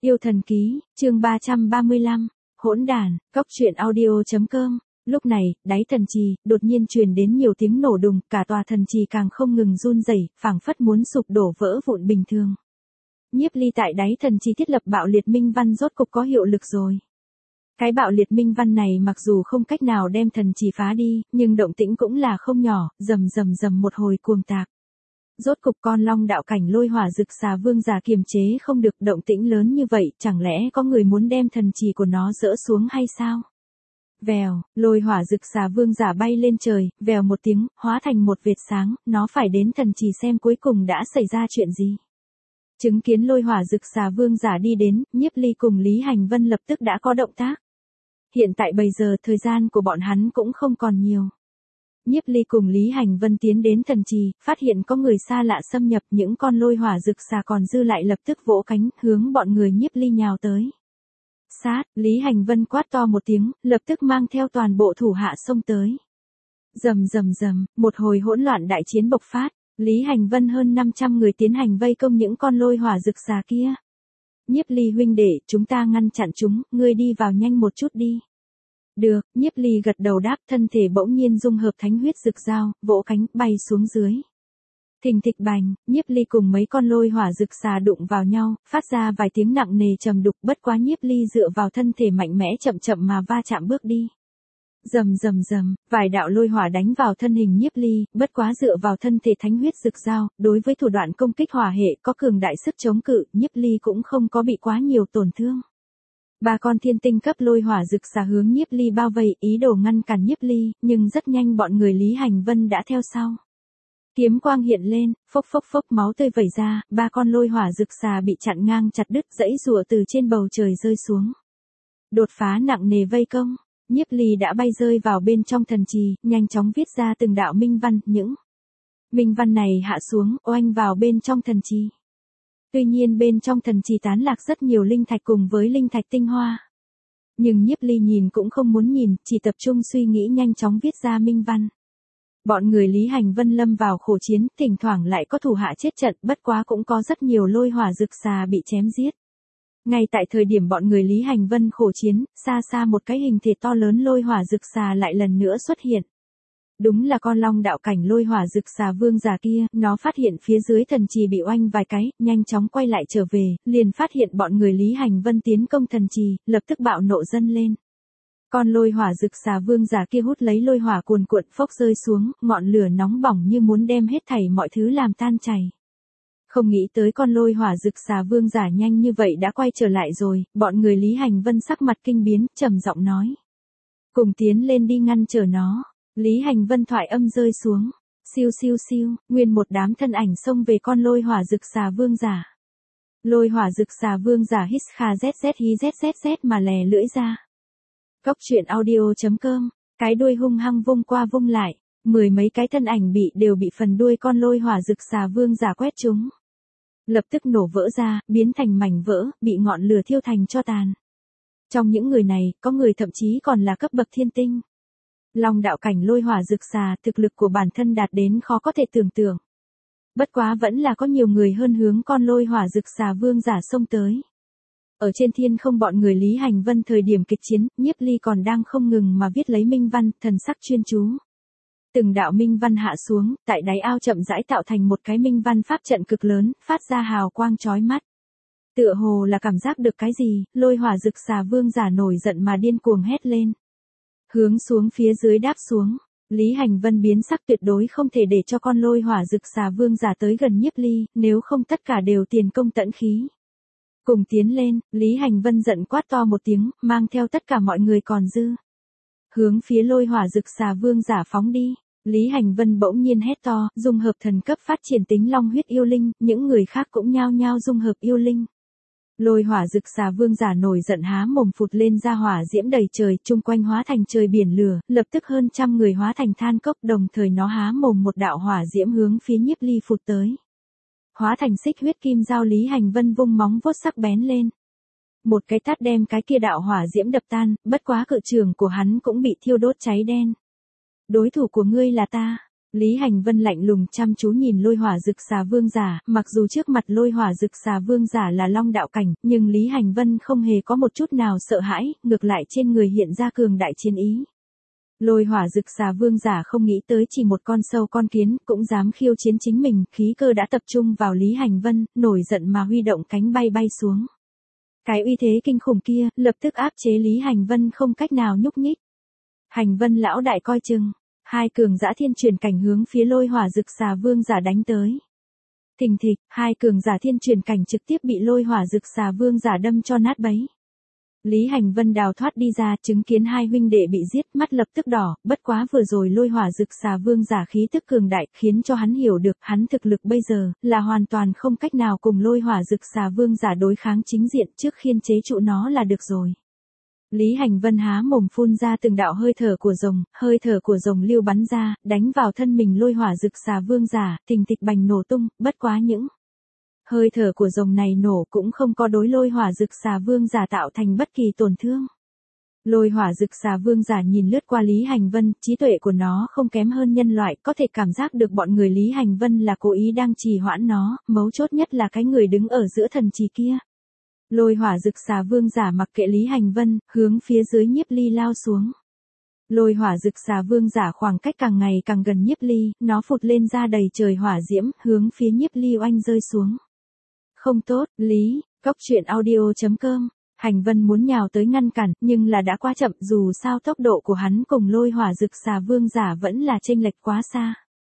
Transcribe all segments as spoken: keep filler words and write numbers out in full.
Yêu thần ký, chương ba trăm ba mươi lăm, hỗn đàn, cóc truyện audio chấm com. Lúc này, đáy thần trì, đột nhiên truyền đến nhiều tiếng nổ đùng, cả tòa thần trì càng không ngừng run rẩy, phảng phất muốn sụp đổ vỡ vụn bình thường. Nhiếp Ly tại đáy thần trì thiết lập bạo liệt minh văn rốt cục có hiệu lực rồi. Cái bạo liệt minh văn này mặc dù không cách nào đem thần trì phá đi, nhưng động tĩnh cũng là không nhỏ, rầm rầm rầm một hồi cuồng tạc. Rốt cục con long đạo cảnh lôi hỏa rực xà vương giả kiềm chế không được động tĩnh lớn như vậy, chẳng lẽ có người muốn đem thần trì của nó dỡ xuống hay sao? Vèo, lôi hỏa rực xà vương giả bay lên trời, vèo một tiếng, hóa thành một vệt sáng, nó phải đến thần trì xem cuối cùng đã xảy ra chuyện gì. Chứng kiến lôi hỏa rực xà vương giả đi đến, Nhiếp Ly cùng Lý Hành Vân lập tức đã có động tác. Hiện tại bây giờ thời gian của bọn hắn cũng không còn nhiều. Nhiếp Ly cùng Lý Hành Vân tiến đến thần trì, phát hiện có người xa lạ xâm nhập, những con lôi hỏa rực xà còn dư lại lập tức vỗ cánh, hướng bọn người Nhiếp Ly nhào tới. Sát, Lý Hành Vân quát to một tiếng, lập tức mang theo toàn bộ thủ hạ xông tới. Rầm rầm rầm, một hồi hỗn loạn đại chiến bộc phát, Lý Hành Vân hơn năm trăm người tiến hành vây công những con lôi hỏa rực xà kia. Nhiếp Ly huynh đệ, chúng ta ngăn chặn chúng, ngươi đi vào nhanh một chút đi. Được, Nhiếp Ly gật đầu đáp, thân thể bỗng nhiên dung hợp thánh huyết rực dao, vỗ cánh, bay xuống dưới. Thình thịch bành, Nhiếp Ly cùng mấy con lôi hỏa rực xà đụng vào nhau, phát ra vài tiếng nặng nề trầm đục, bất quá Nhiếp Ly dựa vào thân thể mạnh mẽ chậm chậm mà va chạm bước đi. Rầm rầm rầm, vài đạo lôi hỏa đánh vào thân hình Nhiếp Ly, bất quá dựa vào thân thể thánh huyết rực dao, đối với thủ đoạn công kích hỏa hệ có cường đại sức chống cự, Nhiếp Ly cũng không có bị quá nhiều tổn thương. Ba con thiên tinh cấp lôi hỏa rực xà hướng Nhiếp Ly bao vây, ý đồ ngăn cản Nhiếp Ly, nhưng rất nhanh bọn người Lý Hành Vân đã theo sau. Kiếm quang hiện lên, phốc phốc phốc máu tươi vẩy ra, ba con lôi hỏa rực xà bị chặn ngang chặt đứt, dãy rùa từ trên bầu trời rơi xuống. Đột phá nặng nề vây công, Nhiếp Ly đã bay rơi vào bên trong thần trì, nhanh chóng viết ra từng đạo minh văn, những minh văn này hạ xuống, oanh vào bên trong thần trì. Tuy nhiên bên trong thần trì tán lạc rất nhiều linh thạch cùng với linh thạch tinh hoa. Nhưng Nhiếp Ly nhìn cũng không muốn nhìn, chỉ tập trung suy nghĩ nhanh chóng viết ra minh văn. Bọn người Lý Hành Vân lâm vào khổ chiến, thỉnh thoảng lại có thủ hạ chết trận, bất quá cũng có rất nhiều lôi hỏa rực xà bị chém giết. Ngay tại thời điểm bọn người Lý Hành Vân khổ chiến, xa xa một cái hình thể to lớn lôi hỏa rực xà lại lần nữa xuất hiện. Đúng là con long đạo cảnh lôi hỏa rực xà vương giả kia, nó phát hiện phía dưới thần trì bị oanh vài cái, nhanh chóng quay lại trở về, liền phát hiện bọn người Lý Hành Vân tiến công thần trì, lập tức bạo nộ dâng lên. Con lôi hỏa rực xà vương giả kia hút lấy lôi hỏa cuồn cuộn phốc rơi xuống, ngọn lửa nóng bỏng như muốn đem hết thảy mọi thứ làm tan chảy. Không nghĩ tới con lôi hỏa rực xà vương giả nhanh như vậy đã quay trở lại rồi, bọn người Lý Hành Vân sắc mặt kinh biến, trầm giọng nói. Cùng tiến lên đi ngăn trở nó. Lý Hành Vân thoại âm rơi xuống. Siêu siêu siêu, nguyên một đám thân ảnh xông về con lôi hỏa rực xà vương giả. Lôi hỏa rực xà vương giả hít kha zz hí zzz mà lè lưỡi ra. Cóc truyện audio chấm com, cái đuôi hung hăng vung qua vung lại, mười mấy cái thân ảnh bị đều bị phần đuôi con lôi hỏa rực xà vương giả quét trúng. Lập tức nổ vỡ ra, biến thành mảnh vỡ, bị ngọn lửa thiêu thành tro tàn. Trong những người này, có người thậm chí còn là cấp bậc thiên tinh. Long đạo cảnh lôi hỏa rực xà, thực lực của bản thân đạt đến khó có thể tưởng tượng. Bất quá vẫn là có nhiều người hơn hướng con lôi hỏa rực xà vương giả xông tới. Ở trên thiên không bọn người Lý Hành Vân thời điểm kịch chiến, Nhiếp Ly còn đang không ngừng mà viết lấy minh văn, thần sắc chuyên chú. Từng đạo minh văn hạ xuống, tại đáy ao chậm rãi tạo thành một cái minh văn pháp trận cực lớn, phát ra hào quang chói mắt. Tựa hồ là cảm giác được cái gì, lôi hỏa rực xà vương giả nổi giận mà điên cuồng hét lên. Hướng xuống phía dưới đáp xuống, Lý Hành Vân biến sắc, tuyệt đối không thể để cho con lôi hỏa rực xà vương giả tới gần Nhiếp Ly, nếu không tất cả đều tiền công tẫn khí. Cùng tiến lên, Lý Hành Vân giận quát to một tiếng, mang theo tất cả mọi người còn dư. Hướng phía lôi hỏa rực xà vương giả phóng đi. Lý Hành Vân bỗng nhiên hét to, dung hợp thần cấp phát triển tính long huyết yêu linh, những người khác cũng nhao nhao dung hợp yêu linh. Lôi hỏa rực xà vương giả nổi giận há mồm phụt lên ra hỏa diễm đầy trời, chung quanh hóa thành trời biển lửa, lập tức hơn trăm người hóa thành than cốc, đồng thời nó há mồm một đạo hỏa diễm hướng phía Nhiếp Ly phụt tới. Hóa thành xích huyết kim dao, Lý Hành Vân vung móng vuốt sắc bén lên. Một cái tát đem cái kia đạo hỏa diễm đập tan, bất quá cự trường của hắn cũng bị thiêu đốt cháy đen. Đối thủ của ngươi là ta. Lý Hành Vân lạnh lùng chăm chú nhìn lôi hỏa rực xà vương giả, mặc dù trước mặt lôi hỏa rực xà vương giả là long đạo cảnh, nhưng Lý Hành Vân không hề có một chút nào sợ hãi, ngược lại trên người hiện ra cường đại chiến ý. Lôi hỏa rực xà vương giả không nghĩ tới chỉ một con sâu con kiến cũng dám khiêu chiến chính mình, khí cơ đã tập trung vào Lý Hành Vân, nổi giận mà huy động cánh bay bay xuống. Cái uy thế kinh khủng kia, lập tức áp chế Lý Hành Vân không cách nào nhúc nhích. Hành Vân lão đại coi chừng, hai cường giả thiên truyền cảnh hướng phía lôi hỏa rực xà vương giả đánh tới. Thình thịch, hai cường giả thiên truyền cảnh trực tiếp bị lôi hỏa rực xà vương giả đâm cho nát bấy. Lý Hành Vân đào thoát đi ra, chứng kiến hai huynh đệ bị giết, mắt lập tức đỏ, bất quá vừa rồi lôi hỏa rực xà vương giả khí tức cường đại, khiến cho hắn hiểu được hắn thực lực bây giờ là hoàn toàn không cách nào cùng lôi hỏa rực xà vương giả đối kháng chính diện, trước khiên chế trụ nó là được rồi. Lý Hành Vân há mồm phun ra từng đạo hơi thở của rồng, hơi thở của rồng lưu bắn ra, đánh vào thân mình lôi hỏa rực xà vương giả, thình thịch bành nổ tung, bất quá những hơi thở của rồng này nổ cũng không có đối lôi hỏa rực xà vương giả tạo thành bất kỳ tổn thương. Lôi hỏa rực xà vương giả nhìn lướt qua Lý Hành Vân, trí tuệ của nó không kém hơn nhân loại, có thể cảm giác được bọn người Lý Hành Vân là cố ý đang trì hoãn nó, mấu chốt nhất là cái người đứng ở giữa thần trì kia. Lôi hỏa rực xà vương giả mặc kệ Lý Hành Vân, hướng phía dưới Nhiếp Ly lao xuống. Lôi hỏa rực xà vương giả khoảng cách càng ngày càng gần Nhiếp Ly, nó phụt lên ra đầy trời hỏa diễm, hướng phía Nhiếp Ly oanh rơi xuống. Không tốt, Lý, Cốc Truyện Audio chấm com. Hành Vân muốn nhào tới ngăn cản, nhưng là đã quá chậm, dù sao tốc độ của hắn cùng lôi hỏa rực xà vương giả vẫn là chênh lệch quá xa.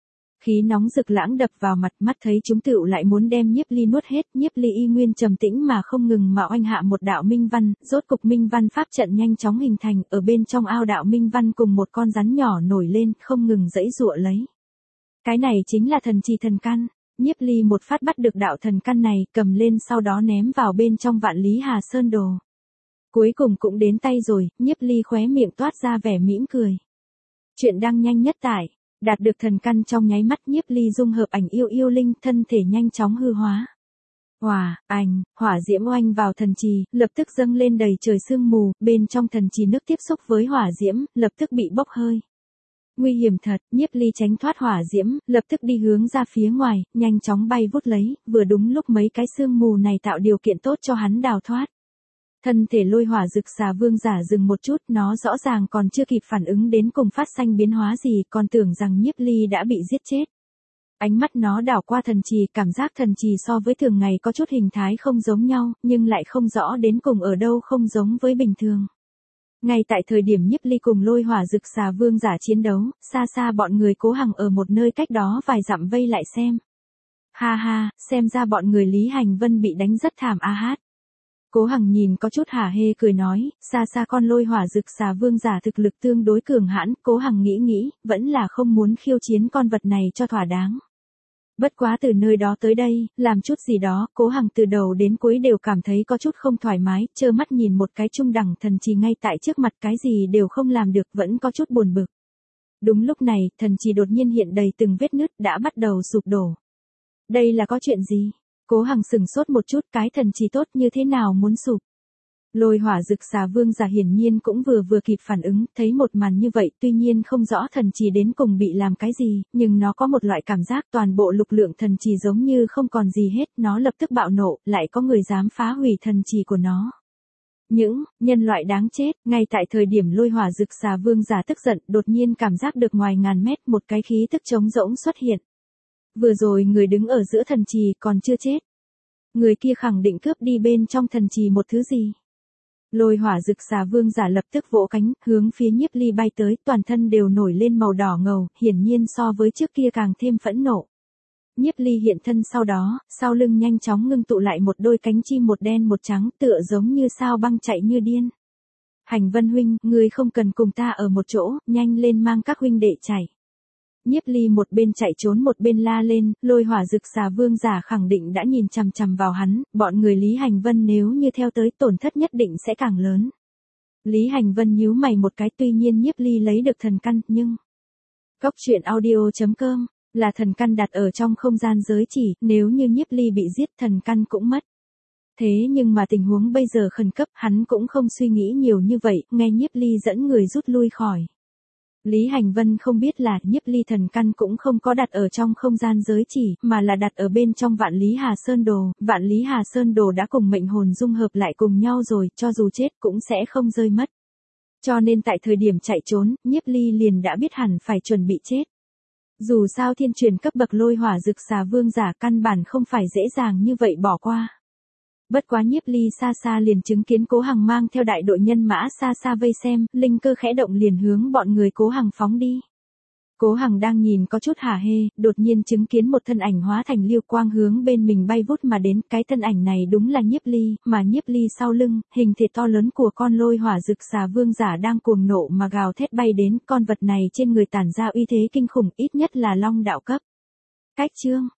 Khí nóng rực lãng đập vào mặt, mắt thấy chúng tựu lại muốn đem Nhiếp Ly nuốt hết, Nhiếp Ly y nguyên trầm tĩnh mà không ngừng mà oanh hạ một đạo minh văn, rốt cục minh văn pháp trận nhanh chóng hình thành, ở bên trong ao đạo minh văn cùng một con rắn nhỏ nổi lên, không ngừng giãy giụa lấy. Cái này chính là thần trì thần căn. Nhiếp Ly một phát bắt được đạo thần căn này, cầm lên sau đó ném vào bên trong Vạn Lý Hà Sơn đồ. Cuối cùng cũng đến tay rồi, Nhiếp Ly khóe miệng toát ra vẻ mỉm cười. Chuyện đang nhanh nhất tải, đạt được thần căn trong nháy mắt, Nhiếp Ly dung hợp ảnh yêu yêu linh, thân thể nhanh chóng hư hóa. Hỏa, ảnh, hỏa diễm oanh vào thần trì, lập tức dâng lên đầy trời sương mù, bên trong thần trì nước tiếp xúc với hỏa diễm, lập tức bị bốc hơi. Nguy hiểm thật, Nhiếp Ly tránh thoát hỏa diễm, lập tức đi hướng ra phía ngoài, nhanh chóng bay vút lấy, vừa đúng lúc mấy cái sương mù này tạo điều kiện tốt cho hắn đào thoát. Thân thể lôi hỏa rực xà vương giả dừng một chút, nó rõ ràng còn chưa kịp phản ứng đến cùng phát sinh biến hóa gì, còn tưởng rằng Nhiếp Ly đã bị giết chết. Ánh mắt nó đảo qua thần trì, cảm giác thần trì so với thường ngày có chút hình thái không giống nhau, nhưng lại không rõ đến cùng ở đâu không giống với bình thường. Ngay tại thời điểm Nhiếp Ly cùng lôi hỏa rực xà vương giả chiến đấu, xa xa bọn người Cố Hằng ở một nơi cách đó vài dặm vây lại xem. Ha ha, xem ra bọn người Lý Hành Vân bị đánh rất thảm a hát. Cố Hằng nhìn có chút hả hê cười nói, xa xa con lôi hỏa rực xà vương giả thực lực tương đối cường hãn, Cố Hằng nghĩ nghĩ, vẫn là không muốn khiêu chiến con vật này cho thỏa đáng. Bất quá từ nơi đó tới đây, làm chút gì đó, Cố Hằng từ đầu đến cuối đều cảm thấy có chút không thoải mái, trơ mắt nhìn một cái trung đẳng thần trì ngay tại trước mặt, cái gì đều không làm được, vẫn có chút buồn bực. Đúng lúc này, thần trì đột nhiên hiện đầy từng vết nứt, đã bắt đầu sụp đổ. Đây là có chuyện gì? Cố Hằng sừng sốt một chút, cái thần trì tốt như thế nào muốn sụp? Lôi hỏa rực xà vương giả hiển nhiên cũng vừa vừa kịp phản ứng, thấy một màn như vậy, tuy nhiên không rõ thần trì đến cùng bị làm cái gì, nhưng nó có một loại cảm giác toàn bộ lực lượng thần trì giống như không còn gì hết, nó lập tức bạo nộ, lại có người dám phá hủy thần trì của nó. Những nhân loại đáng chết, ngay tại thời điểm lôi hỏa rực xà vương giả tức giận, đột nhiên cảm giác được ngoài ngàn mét một cái khí tức trống rỗng xuất hiện. Vừa rồi người đứng ở giữa thần trì còn chưa chết. Người kia khẳng định cướp đi bên trong thần trì một thứ gì. Lôi hỏa rực xà vương giả lập tức vỗ cánh, hướng phía Nhiếp Ly bay tới, toàn thân đều nổi lên màu đỏ ngầu, hiển nhiên so với trước kia càng thêm phẫn nộ. Nhiếp Ly hiện thân sau đó, sau lưng nhanh chóng ngưng tụ lại một đôi cánh chim một đen một trắng, tựa giống như sao băng chạy như điên. Hành Vân huynh, ngươi không cần cùng ta ở một chỗ, nhanh lên mang các huynh đệ chạy. Nhiếp Ly một bên chạy trốn một bên la lên, lôi hỏa rực xà vương giả khẳng định đã nhìn chằm chằm vào hắn, bọn người Lý Hành Vân nếu như theo tới tổn thất nhất định sẽ càng lớn. Lý Hành Vân nhíu mày một cái, tuy nhiên Nhiếp Ly lấy được thần căn, nhưng Cốc Truyện Audio chấm com là thần căn đặt ở trong không gian giới chỉ, nếu như Nhiếp Ly bị giết thần căn cũng mất. Thế nhưng mà tình huống bây giờ khẩn cấp, hắn cũng không suy nghĩ nhiều như vậy, nghe Nhiếp Ly dẫn người rút lui khỏi. Lý Hành Vân không biết là nhiếp ly thần căn cũng không có đặt ở trong không gian giới chỉ, mà là đặt ở bên trong Vạn Lý Hà Sơn Đồ, Vạn Lý Hà Sơn Đồ đã cùng mệnh hồn dung hợp lại cùng nhau rồi, cho dù chết cũng sẽ không rơi mất. Cho nên tại thời điểm chạy trốn, nhiếp ly liền đã biết hẳn phải chuẩn bị chết. Dù sao thiên truyền cấp bậc lôi hỏa dực xà vương giả căn bản không phải dễ dàng như vậy bỏ qua. Bất quá nhiếp ly xa xa liền chứng kiến Cố Hằng mang theo đại đội nhân mã xa xa vây xem, linh cơ khẽ động liền hướng bọn người Cố Hằng phóng đi. Cố Hằng đang nhìn có chút hả hê, đột nhiên chứng kiến một thân ảnh hóa thành liêu quang hướng bên mình bay vút mà đến, cái thân ảnh này đúng là nhiếp ly, mà nhiếp ly sau lưng, hình thể to lớn của con lôi hỏa dực xà vương giả đang cuồng nộ mà gào thét bay đến, con vật này trên người tản ra uy thế kinh khủng, ít nhất là long đạo cấp. Cách chương